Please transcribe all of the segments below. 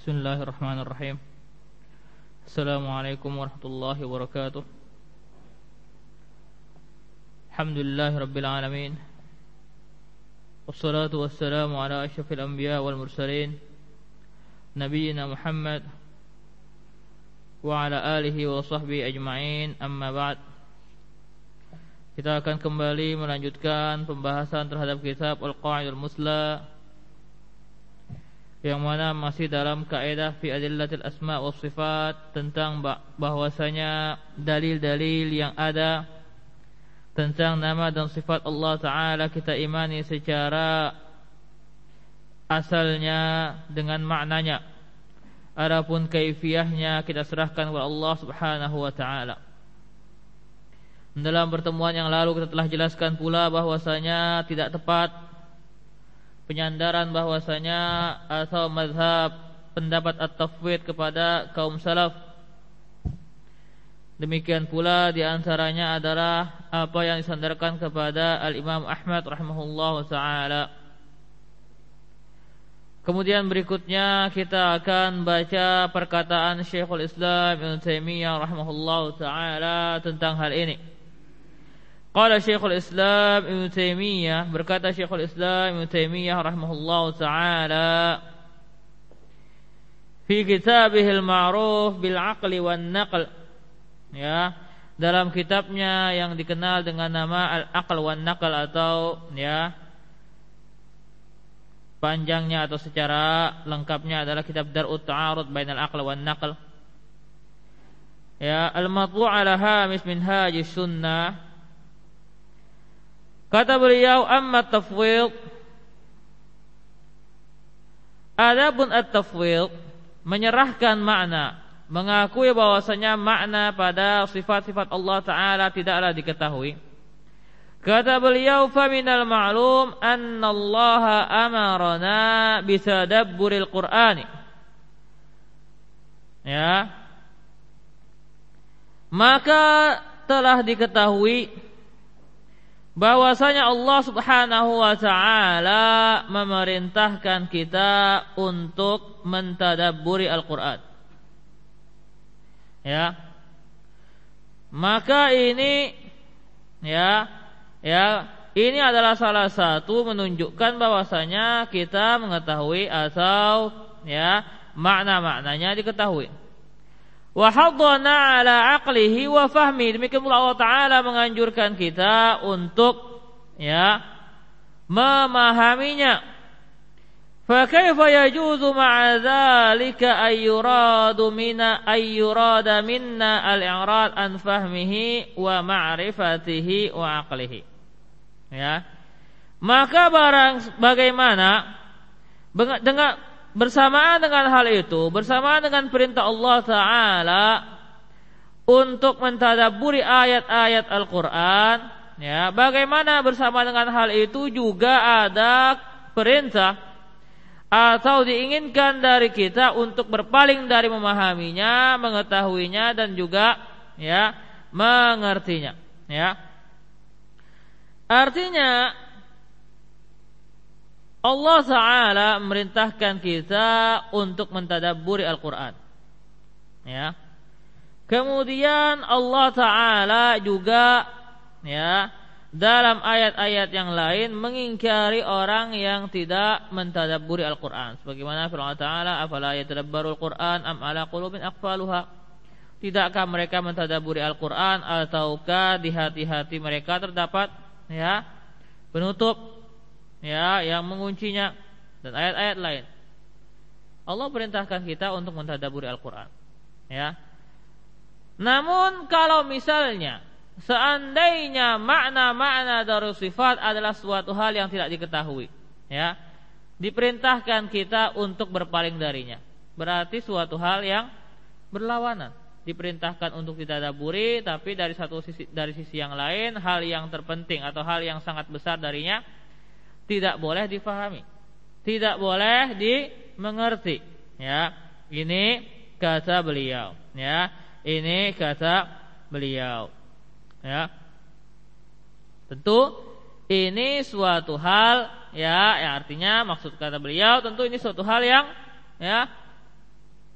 Bismillahirrahmanirrahim. Assalamualaikum warahmatullahi wabarakatuh. Alhamdulillahirabbil alamin. Wassalatu wassalamu ala asyrafil anbiya wal mursalin nabiyyina Muhammad wa ala alihi wa sahbihi ajma'in. Amma ba'd. Kita akan kembali melanjutkan pembahasan terhadap kitab Al-Qa'idul Musla, yang mana masih dalam kaidah fi adillatil asma wa sifat, tentang bahwasanya dalil-dalil yang ada tentang nama dan sifat Allah Ta'ala kita imani secara asalnya dengan maknanya. Adapun kaifiyahnya kita serahkan kepada Allah Subhanahu wa Ta'ala. Dalam pertemuan yang lalu kita telah jelaskan pula bahwasanya tidak tepat penyandaran bahwasanya atau mazhab pendapat at-tafwid kepada kaum salaf. Demikian pula diantaranya adalah apa yang disandarkan kepada Al-Imam Ahmad rahimahullah ta'ala. Kemudian berikutnya kita akan baca perkataan Syekhul Islam Ibnu Taimiyah rahimahullah ta'ala tentang hal ini. Qala Syekhul Islam Ibnu Taimiyah, berkata Syekhul Islam Ibnu Taimiyah rahimahullahu taala fi kitabihil ma'ruf bil aqli wan naql, ya, dalam kitabnya yang dikenal dengan nama Al-Aql wan Naql, atau ya panjangnya atau secara lengkapnya adalah kitab Dar'ut Ta'arud bainal aql wan naql, ya, al-matbu' ala hamis minhajis sunnah. Kata beliau, amma tafwid, adapun at-tafwid, menyerahkan makna, mengakui bahwasanya makna pada sifat-sifat Allah Ta'ala tidaklah diketahui. Kata beliau, faminal ma'lum anna Allah amarana bitadabburil Qur'ani, ya, maka telah diketahui bahwasanya Allah Subhanahu wa ta'ala memerintahkan kita untuk mentadabburi Al-Qur'an. Ya. Maka ini ini adalah salah satu menunjukkan bahwasanya kita mengetahui atau makna-maknanya diketahui. Wa haddana ala aqlihi wa fahmi, demikian pula Allah Ta'ala menganjurkan kita untuk memahaminya. Fa kaifa yajuzu ma'a dzalika ayyurada minna al-i'rad an fahmihi wa ma'rifatihi wa aqlihi, ya. Maka bagaimana bersamaan dengan hal itu, bersamaan dengan perintah Allah Ta'ala untuk mentadabburi ayat-ayat Al-Quran, ya, bagaimana bersama dengan hal itu juga ada perintah atau diinginkan dari kita untuk berpaling dari memahaminya, mengetahuinya, dan juga mengertinya, ya. Artinya Allah Ta'ala memerintahkan kita untuk mentadabburi Al-Quran, ya. Kemudian Allah Ta'ala juga, ya, dalam ayat-ayat yang lain mengingkari orang yang tidak mentadabburi Al-Quran. Sebagaimana firman Allah Ta'ala, afala yatadabbarul Quran am ala qulubin aqfaluha, tidakkah mereka mentadabburi Al-Quran ataukah di hati-hati mereka terdapat penutup yang menguncinya, dan ayat-ayat lain. Allah perintahkan kita untuk mentadabburi Al-Quran, ya. Namun kalau misalnya seandainya makna-makna dari sifat adalah suatu hal yang tidak diketahui, ya, diperintahkan kita untuk berpaling darinya, berarti suatu hal yang berlawanan. Diperintahkan untuk ditadabburi, tapi dari sisi yang lain, hal yang terpenting atau hal yang sangat besar darinya tidak boleh difahami, tidak boleh dimengerti, ya. Ini kata beliau, ya. Ini kata beliau, ya. Tentu ini suatu hal, ya, artinya maksud kata beliau tentu ini suatu hal yang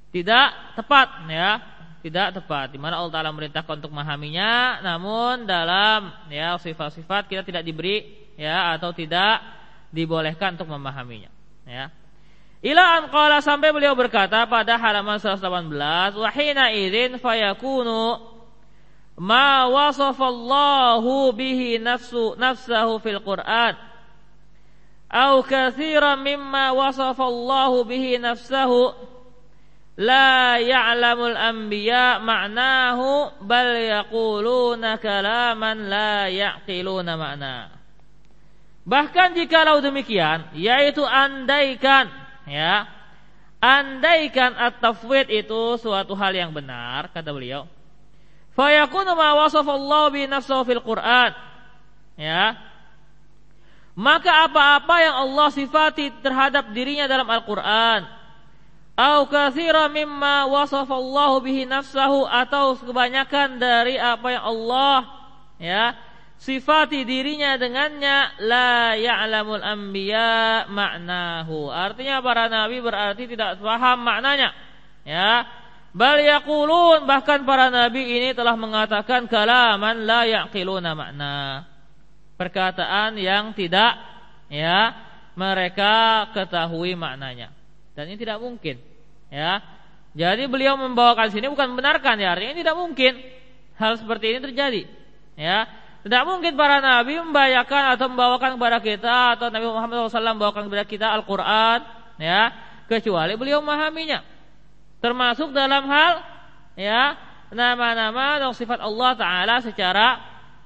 tidak tepat, ya, tidak tepat. Di mana Allah Taala merintahkan untuk memahaminya, namun dalam ya sifat-sifat kita tidak diberi ya atau tidak dibolehkan untuk memahaminya, ya. Ila an qala, sampai beliau berkata pada halaman 118, wa hina idzin fayakunu ma wasafallahu bihi nafsahu fil Qur'an au katsiran mimma wasafallahu bihi nafsahu la ya'lamul anbiya ma'nahu bal yaquluna kalaman la ya'qiluna ma'na. Bahkan jikalau demikian, yaitu andaikan ya, andaikan at-tafwid itu suatu hal yang benar, kata beliau, fa yakunu ma wasafallahu bi nafsihi fil Qur'an, ya, maka apa-apa yang Allah sifati terhadap dirinya dalam Al-Qur'an, au katsira mimma wasafallahu bihi nafsahu, atau kebanyakan dari apa yang Allah ya sifati dirinya dengannya, la ya'lamul anbiya ma'nahu, artinya para nabi berarti tidak paham maknanya, ya. Bal yaqulun, bahkan para nabi ini telah mengatakan kalaman la ya'qiluna makna, perkataan yang tidak ya mereka ketahui maknanya, dan ini tidak mungkin, ya. Jadi beliau membawakan sini bukan membenarkan, ya, artinya ini tidak mungkin hal seperti ini terjadi, ya. Tidak mungkin para nabi membawakan atau membawakan kepada kita, atau Nabi Muhammad SAW membawakan kepada kita Al-Quran, ya, kecuali beliau memahaminya, termasuk dalam hal ya nama-nama dan sifat Allah Ta'ala secara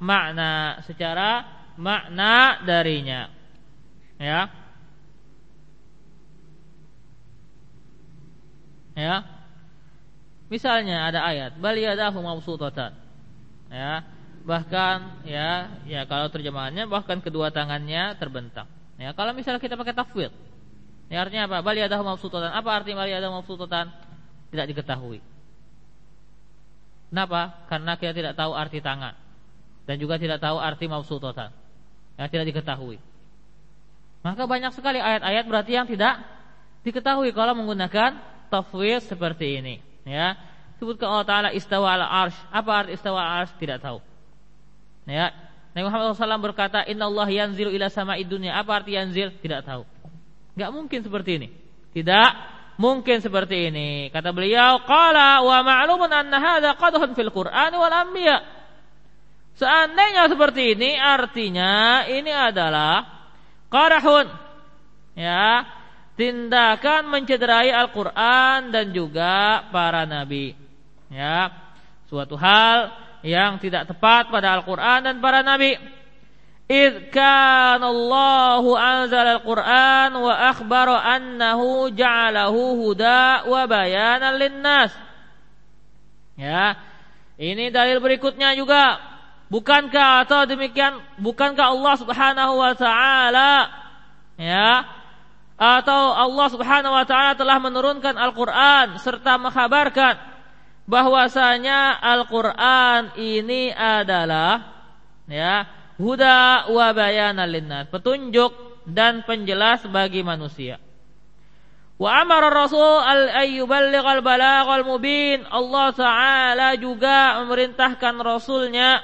makna darinya, ya, ya. Misalnya ada ayat bal yadahu mabsutatan, ya. Bahkan ya kalau terjemahannya bahkan kedua tangannya terbentang. Ya, kalau misalnya kita pakai tafwid, ya artinya apa? Bal yadahu mabsutatan. Apa arti bal yadahu mabsutatan? Tidak diketahui. Kenapa? Karena kita tidak tahu arti tangan dan juga tidak tahu arti mabsutatan. Ya, tidak diketahui. Maka banyak sekali ayat-ayat berarti yang tidak diketahui kalau menggunakan tafwid seperti ini, ya. Sebutkan Allah Ta'ala istawa ala arsh. Apa arti istawa ala arsh? Tidak tahu. Ya, Nabi Muhammad SAW berkata, Inna Allah yanzilu ila sama'id dunya. Apa arti yanzil? Tidak tahu. Enggak mungkin seperti ini. Tidak mungkin seperti ini. Kata beliau, qala wa ma'lumun anna hadza qadhun fil Qur'an wal anbiya. Seandainya seperti ini, artinya ini adalah qarahun, ya, tindakan mencederai Al-Qur'an dan juga para nabi, ya, suatu hal yang tidak tepat pada Al-Quran dan para nabi. Idh kana Allahu anzala Al-Quran wa akhbara annahu ja'alahu huda wa bayanan linnas. Ya, ini dalil berikutnya juga. Bukankah atau demikian, bukankah Allah Subhanahu wa taala, ya, atau Allah Subhanahu wa taala telah menurunkan Al-Quran serta mengkhabarkan bahwasanya Al-Quran ini adalah, ya, huda wa bayanan linnas, petunjuk dan penjelas bagi manusia. Wa amara Rasul al-ayyuballighal balaghal mubin. Allah Ta'ala juga memerintahkan Rasulnya,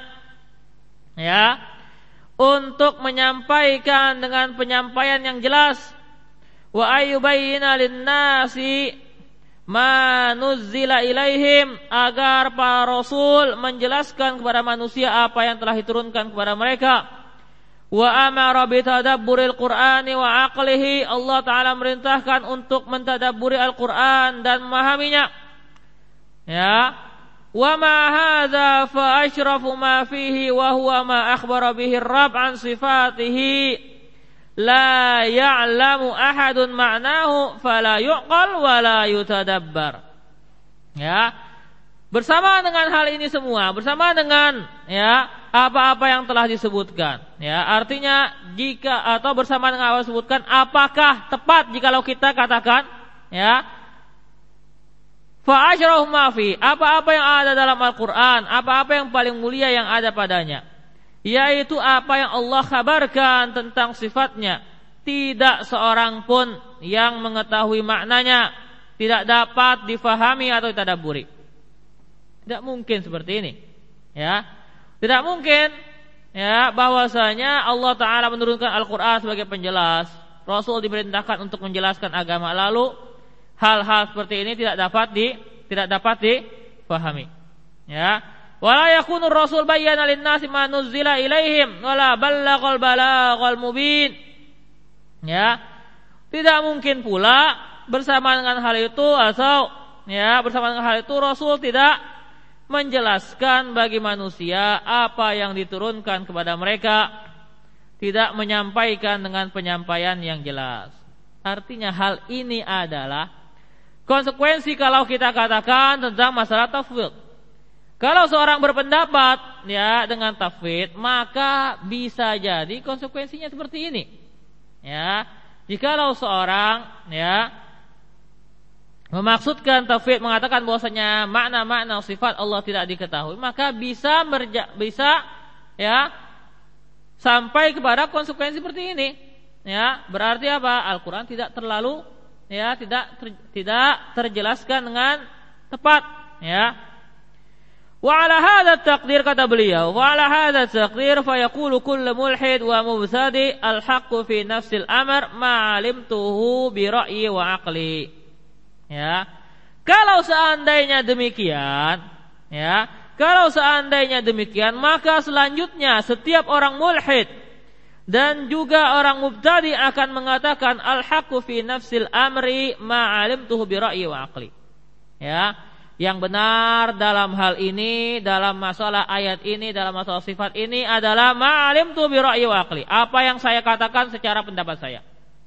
ya, untuk menyampaikan dengan penyampaian yang jelas. Wa ayyubayyina linnasi ma nuzzila ilaihim, agar para rasul menjelaskan kepada manusia apa yang telah diturunkan kepada mereka. Wa amara bitadabburil Qur'ani wa aqlihi. Allah Ta'ala merintahkan untuk mentadabburi Al-Qur'an dan memahaminya, ya. Wa ma hadza fa ashrafu ma fihi wa huwa ma akhbara bihi ar-rabb an sifatihi la ya'lamu ahadun ma'nahu fala yuqal wa la yutadabbar. Ya, bersama dengan hal ini semua, bersama dengan ya apa-apa yang telah disebutkan, ya, artinya jika atau bersama dengan apa yang disebutkan, apakah tepat jikalau kita katakan, ya, fa asyrahu ma fi, apa-apa yang ada dalam Al-Qur'an, apa-apa yang paling mulia yang ada padanya, yaitu apa yang Allah kabarkan tentang sifatnya, tidak seorang pun yang mengetahui maknanya, tidak dapat difahami atau ditadabburi. Tidak mungkin seperti ini. Ya. Tidak mungkin ya bahwasanya Allah Ta'ala menurunkan Al-Qur'an sebagai penjelas. Rasul diperintahkan untuk menjelaskan agama, lalu hal-hal seperti ini tidak dapat difahami. Ya. Wala yakunu Rasul bayyana lin-nasi ma nuzzila ilaihim wala ballaghal balaghal mubin. Ya. Tidak mungkin pula bersamaan dengan hal itu bersamaan dengan hal itu Rasul tidak menjelaskan bagi manusia apa yang diturunkan kepada mereka, tidak menyampaikan dengan penyampaian yang jelas. Artinya hal ini adalah konsekuensi kalau kita katakan tentang masalah tafwid. Kalau seorang berpendapat ya dengan tafwid, maka bisa jadi konsekuensinya seperti ini. Ya, jikalau seorang ya memaksudkan tafwid, mengatakan bahwasanya makna-makna sifat Allah tidak diketahui, maka bisa ya sampai kepada konsekuensi seperti ini. Ya, berarti apa? Al-Qur'an tidak terlalu ya tidak terjelaskan dengan tepat, ya. Wa ala hadha taqdir, kata beliau, wa ala hadha taqdir fa yaqulu kullu mulhid wa mubtadi al-haqqu fi nafsil amr ma 'alimtuhu bi ra'yi wa aqli. Ya, kalau seandainya demikian, maka selanjutnya setiap orang mulhid dan juga orang mubtadi akan mengatakan al-haqqu fi nafsil amri ma 'alimtuhu bi ra'yi wa aqli. Ya, yang benar dalam hal ini, dalam masalah ayat ini, dalam masalah sifat ini adalah ma 'alimtuhu bi ra'yi wa aqli. Apa yang saya katakan secara pendapat saya.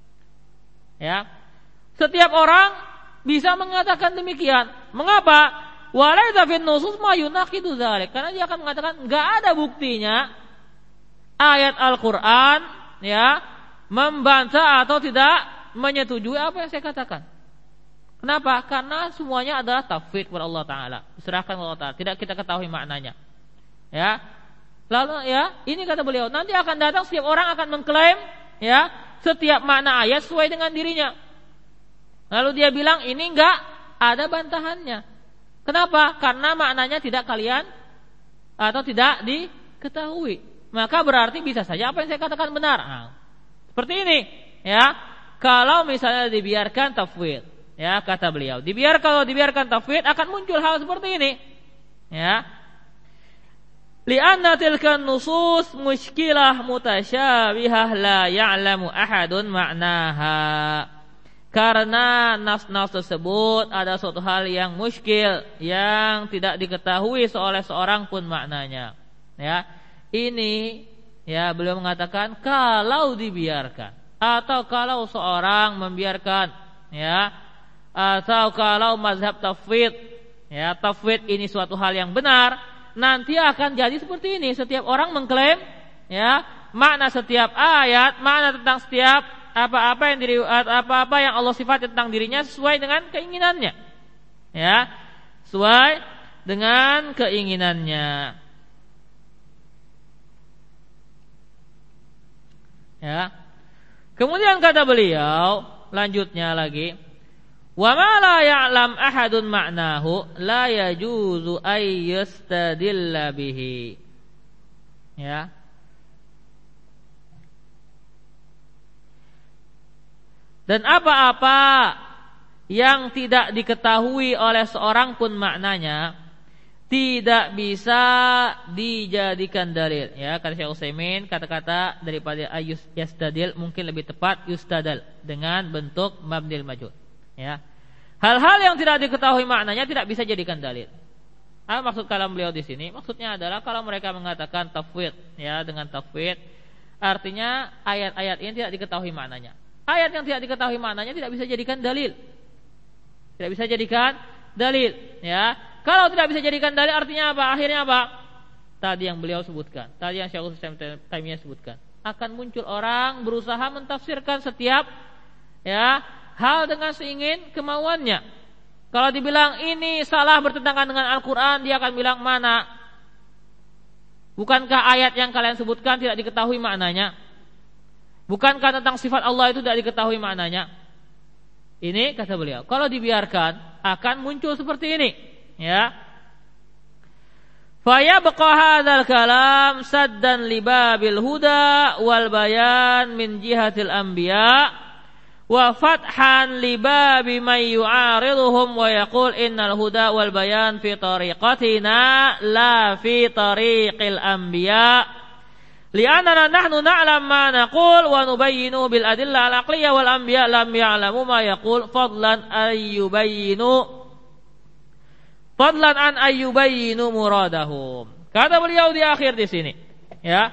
Ya. Setiap orang bisa mengatakan demikian. Mengapa? Walaita fin nusus ma yunaqidu dzalik. Karena dia akan mengatakan enggak ada buktinya ayat Al-Qur'an ya membantah atau tidak menyetujui apa yang saya katakan. Kenapa? Karena semuanya adalah tafwid kepada Allah Ta'ala, diserahkan kepada Allah Ta'ala, tidak kita ketahui maknanya. Ya. Lalu ya, ini kata beliau, nanti akan datang setiap orang akan mengklaim ya setiap makna ayat sesuai dengan dirinya. Lalu dia bilang ini enggak ada bantahannya. Kenapa? Karena maknanya tidak kalian atau tidak diketahui. Maka berarti bisa saja apa yang saya katakan benar. Nah, seperti ini, ya. Kalau misalnya dibiarkan tafwid, ya kata beliau, kalau dibiarkan tafwid akan muncul hal seperti ini, ya. Li'anna tilka nusus mushkilah mutasyabihah la ya'lamu ahadun ma'naha. Karena nas-nas tersebut ada suatu hal yang muskil, yang tidak diketahui oleh seorang pun maknanya. Ya, ini ya beliau mengatakan kalau dibiarkan atau kalau seorang membiarkan, ya, atau kalau mazhab tafwid, ya tafwid ini suatu hal yang benar, nanti akan jadi seperti ini. Setiap orang mengklaim, ya, makna setiap ayat, makna tentang setiap apa-apa yang Allah sifat tentang dirinya sesuai dengan keinginannya, ya, sesuai dengan keinginannya, ya. Kemudian kata beliau lanjutnya lagi, wa ma la ya'lam ahadun ma'nahu la yajuzu ay yastadilla bihi, ya. Dan apa-apa yang tidak diketahui oleh seorang pun maknanya tidak bisa dijadikan dalil. Ya, kata Syekh Utsaimin, kata-kata daripada ayus yastadil mungkin lebih tepat yustadal dengan bentuk mabnil majhul. Ya. Hal-hal yang tidak diketahui maknanya tidak bisa jadikan dalil. Apa maksud kalam beliau di sini? Maksudnya adalah kalau mereka mengatakan tafwid, ya, dengan tafwid artinya ayat-ayat ini tidak diketahui maknanya. Ayat yang tidak diketahui maknanya tidak bisa jadikan dalil. Tidak bisa jadikan dalil, ya. Kalau tidak bisa jadikan dalil artinya apa? Akhirnya apa? Tadi yang beliau sebutkan, tadi yang Syekhul Islam Taimiyah sebutkan. Akan muncul orang berusaha mentafsirkan setiap, ya, hal dengan seingin kemauannya. Kalau dibilang ini salah bertentangan dengan Al-Qur'an, dia akan bilang mana? Bukankah ayat yang kalian sebutkan tidak diketahui maknanya? Bukankah tentang sifat Allah itu tidak diketahui maknanya? Ini kata beliau, kalau dibiarkan akan muncul seperti ini, ya. Fa yabqa hadzal kalam saddan li babil huda wal bayan min jihatil anbiya wa fathan li babi man yu'ariduhum wa yaqul innal huda wal bayan fi tariqatina la fi tariqil anbiya. Li'annana nahnu na'lam ma naqul wa nubayyinu bil adillah al aqliyah wal anbiya lam ya'lamu ma yaqul fadlan an ayyubayyinu muradahum. Kata beliau di akhir di sini, ya.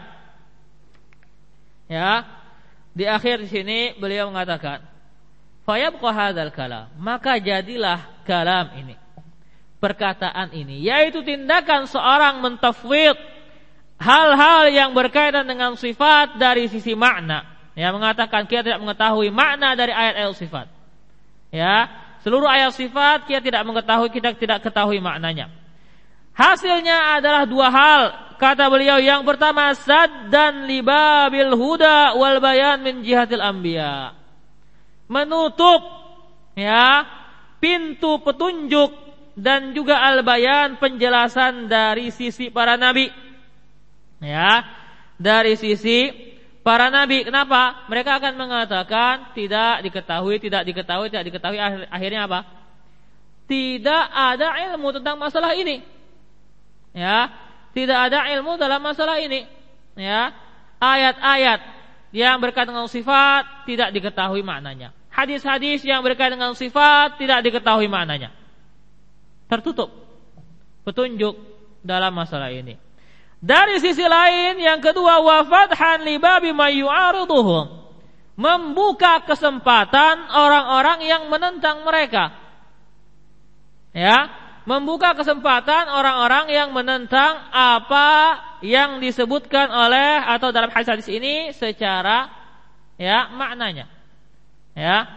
Ya. Di akhir di sini beliau mengatakan, fa yabqa hadzal kalam, maka jadilah kalam ini, perkataan ini, yaitu tindakan seorang mentafwid hal-hal yang berkaitan dengan sifat dari sisi makna, ya, mengatakan kita tidak mengetahui makna dari ayat-ayat sifat, ya, seluruh ayat sifat kita tidak mengetahui, kita tidak ketahui maknanya. Hasilnya adalah dua hal, kata beliau. Yang pertama, saddan libabil huda wal bayan min jihatil anbiya, menutup, ya, pintu petunjuk dan juga al bayan, penjelasan dari sisi para nabi. Ya, dari sisi para nabi. Kenapa? Mereka akan mengatakan tidak diketahui. Akhirnya apa? Tidak ada ilmu tentang masalah ini. Ya, tidak ada ilmu dalam masalah ini. Ya, ayat-ayat yang berkaitan dengan sifat tidak diketahui maknanya. Hadis-hadis yang berkaitan dengan sifat tidak diketahui maknanya. Tertutup petunjuk dalam masalah ini. Dari sisi lain, yang kedua, wa fathan li babi may yu'ariduhum, membuka kesempatan orang-orang yang menentang mereka. Ya, membuka kesempatan orang-orang yang menentang apa yang disebutkan oleh atau dalam hadis ini secara, ya, maknanya. Ya.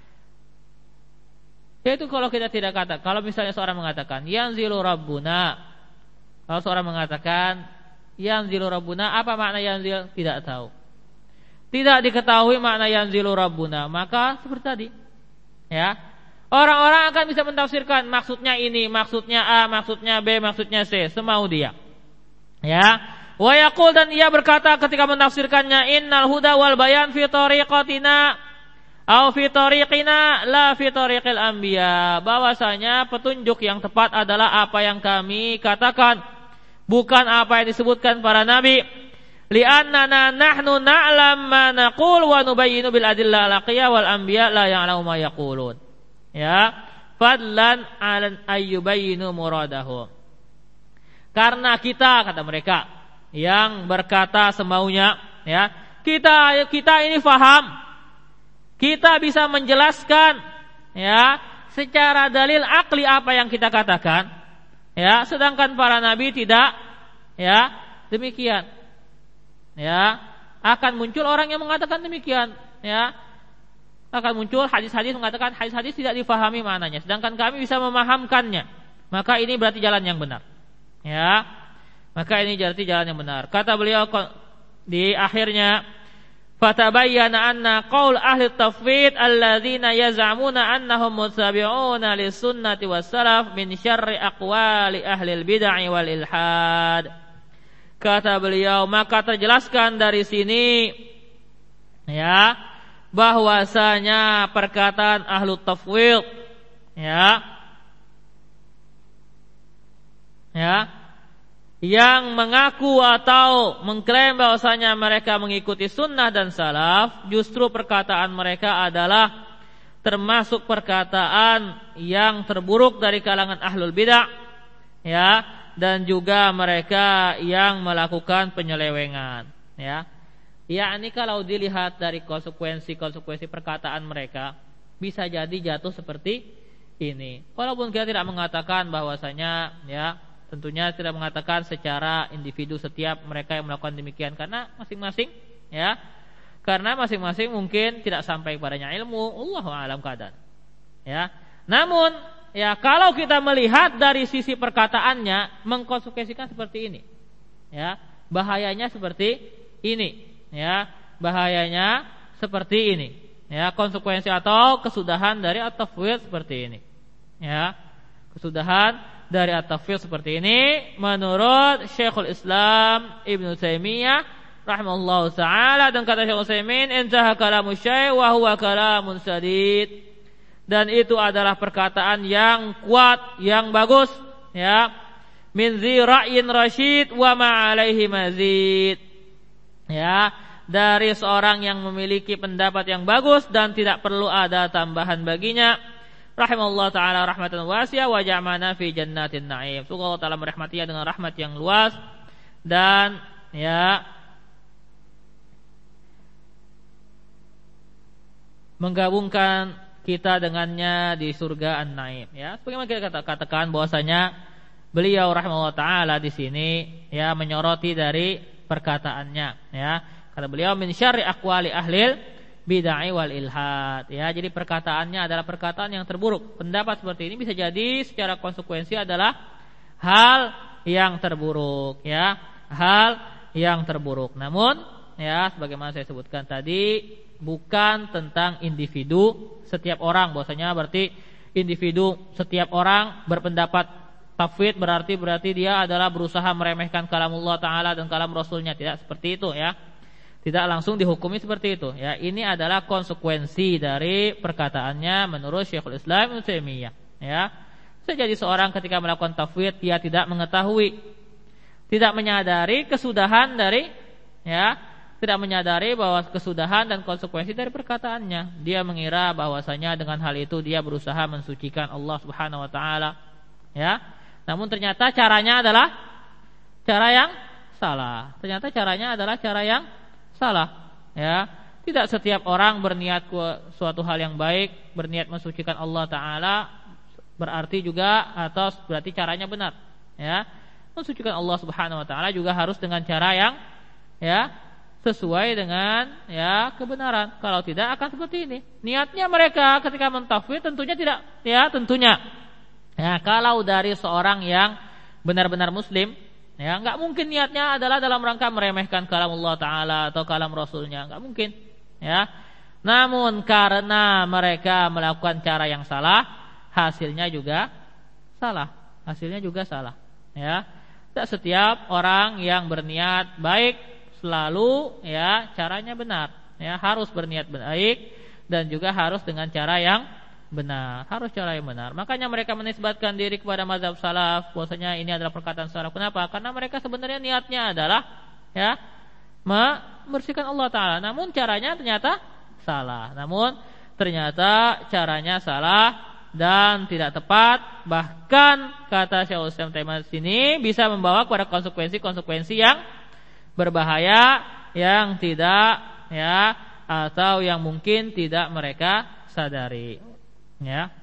Yaitu kalau kita tidak kata, kalau misalnya seorang mengatakan yanzilu rabbuna, kalau seorang mengatakan yanzilu rabbuna, apa makna yanzil? Tidak tahu. Tidak diketahui makna yanzilu rabbuna, maka seperti tadi, ya, orang-orang akan bisa mentafsirkan maksudnya ini, maksudnya A, maksudnya B, maksudnya C, semau dia. Ya. Wa yaqul, dan ia berkata ketika menafsirkannya, innal huda wal bayan fi tariqatina au fi tariqina la fi tariqil anbiya, bahwasanya petunjuk yang tepat adalah apa yang kami katakan, bukan apa yang disebutkan para nabi. Li'annana nahnu na'lam ma naqul wa nubayyinu bil adillah al-aqiyah wal anbiya la ya'lamu ma yaqulun. Ya, fadlan 'ala ayyubayyinu muradahum. Karena kita, kata mereka, yang berkata semaunya, ya, kita ini faham. Kita bisa menjelaskan, ya, secara dalil akli apa yang kita katakan. Ya, sedangkan para nabi tidak, ya, demikian. Ya, akan muncul orang yang mengatakan demikian, ya. Akan muncul hadis-hadis mengatakan hadis-hadis tidak difahami maknanya, sedangkan kami bisa memahamkannya. Maka ini berarti jalan yang benar. Ya. Maka ini berarti jalan yang benar. Kata beliau di akhirnya, fatabayyana anna qaul ahli tafwid alladzina yaz'amuna annahum muttabi'una lis-sunnati was-salaf min syarri aqwali ahli al-bid'ah wal ilhad. Kata beliau, maka terjelaskan dari sini, ya, bahwasanya perkataan ahli tafwid, ya, yang mengaku atau mengklaim bahwasanya mereka mengikuti sunnah dan salaf, justru perkataan mereka adalah termasuk perkataan yang terburuk dari kalangan ahlul bidah, ya, dan juga mereka yang melakukan penyelewengan, ya. Yakni kalau dilihat dari konsekuensi perkataan mereka, bisa jadi jatuh seperti ini. Walaupun kita tidak mengatakan bahwasanya, ya, tentunya tidak mengatakan secara individu setiap mereka yang melakukan demikian, karena masing-masing, ya, karena masing-masing mungkin tidak sampai padanya ilmu, Allahu a'lam keadaan. Ya. Namun, ya, kalau kita melihat dari sisi perkataannya, mengkonsekuensikan seperti ini, ya, bahayanya seperti ini, ya, bahayanya seperti ini, ya konsekuensi atau kesudahan dari at-tafwid seperti ini. Ya, kesudahan dari at-tafwid seperti ini menurut Syekhul Islam Ibnu Taimiyah rahimahullahu taala, dan kata Syekh Utsaimin, intaha kalamu syai' wa huwa kalamun sadid. Dan itu adalah perkataan yang kuat, yang bagus, ya. Min zi ra'yin rasyid wa ma 'alaihi mazid. Ya, dari seorang yang memiliki pendapat yang bagus dan tidak perlu ada tambahan baginya. Rahimahullah taala rahmatan wasi'ah wa ja'alna fi jannatin na'im. Semoga Allah taala merahmatinya dengan rahmat yang luas dan ya menggabungkan kita dengannya di surga An-Naim. Ya, sebagaimana kita katakan bahwasanya beliau rahimahullah taala di sini ya menyoroti dari perkataannya, ya. Kata beliau min syarri aqwali ahlil bid'ah wal ilhad. Ya, jadi perkataannya adalah perkataan yang terburuk. Pendapat seperti ini bisa jadi secara konsekuensi adalah hal yang terburuk, ya. Hal yang terburuk. Namun, ya sebagaimana saya sebutkan tadi, bukan tentang individu setiap orang. Bahwasanya berarti individu setiap orang berpendapat tafwid berarti dia adalah berusaha meremehkan kalamullah taala dan kalam rasulnya. Tidak seperti itu, ya. Tidak langsung dihukumi seperti itu, ya. Ini adalah konsekuensi dari perkataannya menurut Syekhul Islam Ibnu Taimiyah, ya. Bisa jadi seorang ketika melakukan tafwid dia tidak mengetahui, tidak menyadari kesudahan dari, ya, tidak menyadari bahwa kesudahan dan konsekuensi dari perkataannya. Dia mengira bahwasanya dengan hal itu dia berusaha mensucikan Allah Subhanahu wa taala, ya. Namun ternyata caranya adalah cara yang salah. Ternyata caranya adalah cara yang salah, ya. Tidak setiap orang berniat suatu hal yang baik, berniat mensucikan Allah taala berarti juga atau berarti caranya benar, ya. Mensucikan Allah Subhanahu wa taala juga harus dengan cara yang, ya, sesuai dengan, ya, kebenaran. Kalau tidak akan seperti ini. Niatnya mereka ketika mentafwid tentunya tidak, ya, tentunya. Ya, kalau dari seorang yang benar-benar muslim, ya, enggak mungkin niatnya adalah dalam rangka meremehkan kalamullah taala atau kalam rasulnya, enggak mungkin, ya. Namun karena mereka melakukan cara yang salah, hasilnya juga salah. Hasilnya juga salah, ya. Tidak setiap orang yang berniat baik selalu, ya, caranya benar, ya. Harus berniat baik dan juga harus dengan cara yang benar, harus cara yang benar. Makanya mereka menisbatkan diri kepada mazhab salaf, bahwasanya ini adalah perkataan salaf. Kenapa? Karena mereka sebenarnya niatnya adalah, ya, membersihkan Allah taala. Namun caranya ternyata salah. Namun ternyata caranya salah dan tidak tepat. Bahkan kata Syaikhul Islam Taimiyah sini bisa membawa kepada konsekuensi-konsekuensi yang berbahaya yang tidak, ya, atau yang mungkin tidak mereka sadari. Ya.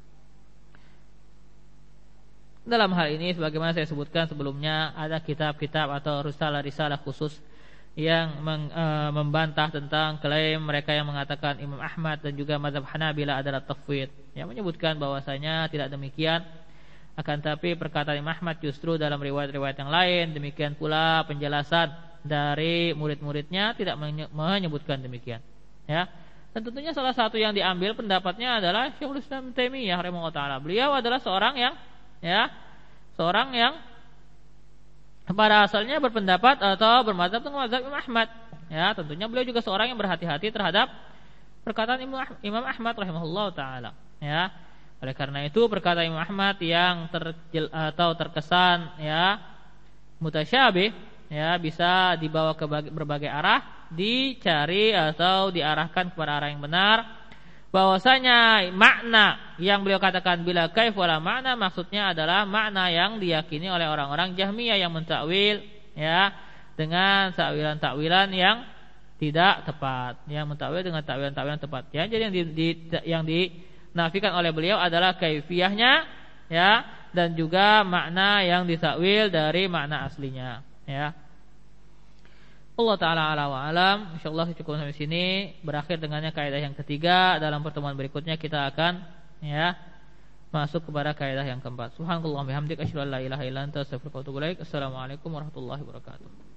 Dalam hal ini sebagaimana saya sebutkan sebelumnya, ada kitab-kitab atau risalah-risalah khusus yang membantah tentang klaim mereka yang mengatakan Imam Ahmad dan juga mazhab Hanabilah adalah tafwid, yang menyebutkan bahwasanya tidak demikian. Akan tapi perkataan Imam Ahmad justru dalam riwayat-riwayat yang lain, demikian pula penjelasan dari murid-muridnya tidak menyebutkan demikian, ya. Dan tentunya salah satu yang diambil pendapatnya adalah Syekhul Islam Taimiyah rahimahullah taala. Beliau adalah seorang yang, ya, seorang yang pada asalnya berpendapat atau bermadzhab dengan mazhab Imam Ahmad. Ya, tentunya beliau juga seorang yang berhati-hati terhadap perkataan Imam Ahmad rahimahullah taala. Ya. Oleh karena itu perkataan Imam Ahmad yang terkesan, ya, mutasyabih, ya, bisa dibawa ke berbagai arah, dicari atau diarahkan kepada arah yang benar. Bahwasanya makna yang beliau katakan bila kaif wala makna, maksudnya adalah makna yang diyakini oleh orang-orang Jahmiyah yang mentakwil, ya, dengan takwilan-takwilan yang tidak tepat, yang mentakwil dengan takwilan-takwilan tepat. Ya, jadi yang dinafikan oleh beliau adalah kaifiyahnya, ya, dan juga makna yang ditakwil dari makna aslinya, ya. Allah Ta'ala ala wa alam. InsyaAllah cukup sampai sini. Berakhir dengannya kaidah yang ketiga. Dalam pertemuan berikutnya kita akan, ya, masuk kepada kaidah yang keempat. Subhanallah bihamdik asyhadu an la ilaha illa anta astaghfiruka wa atubu ilaik. Assalamualaikum warahmatullahi wabarakatuh.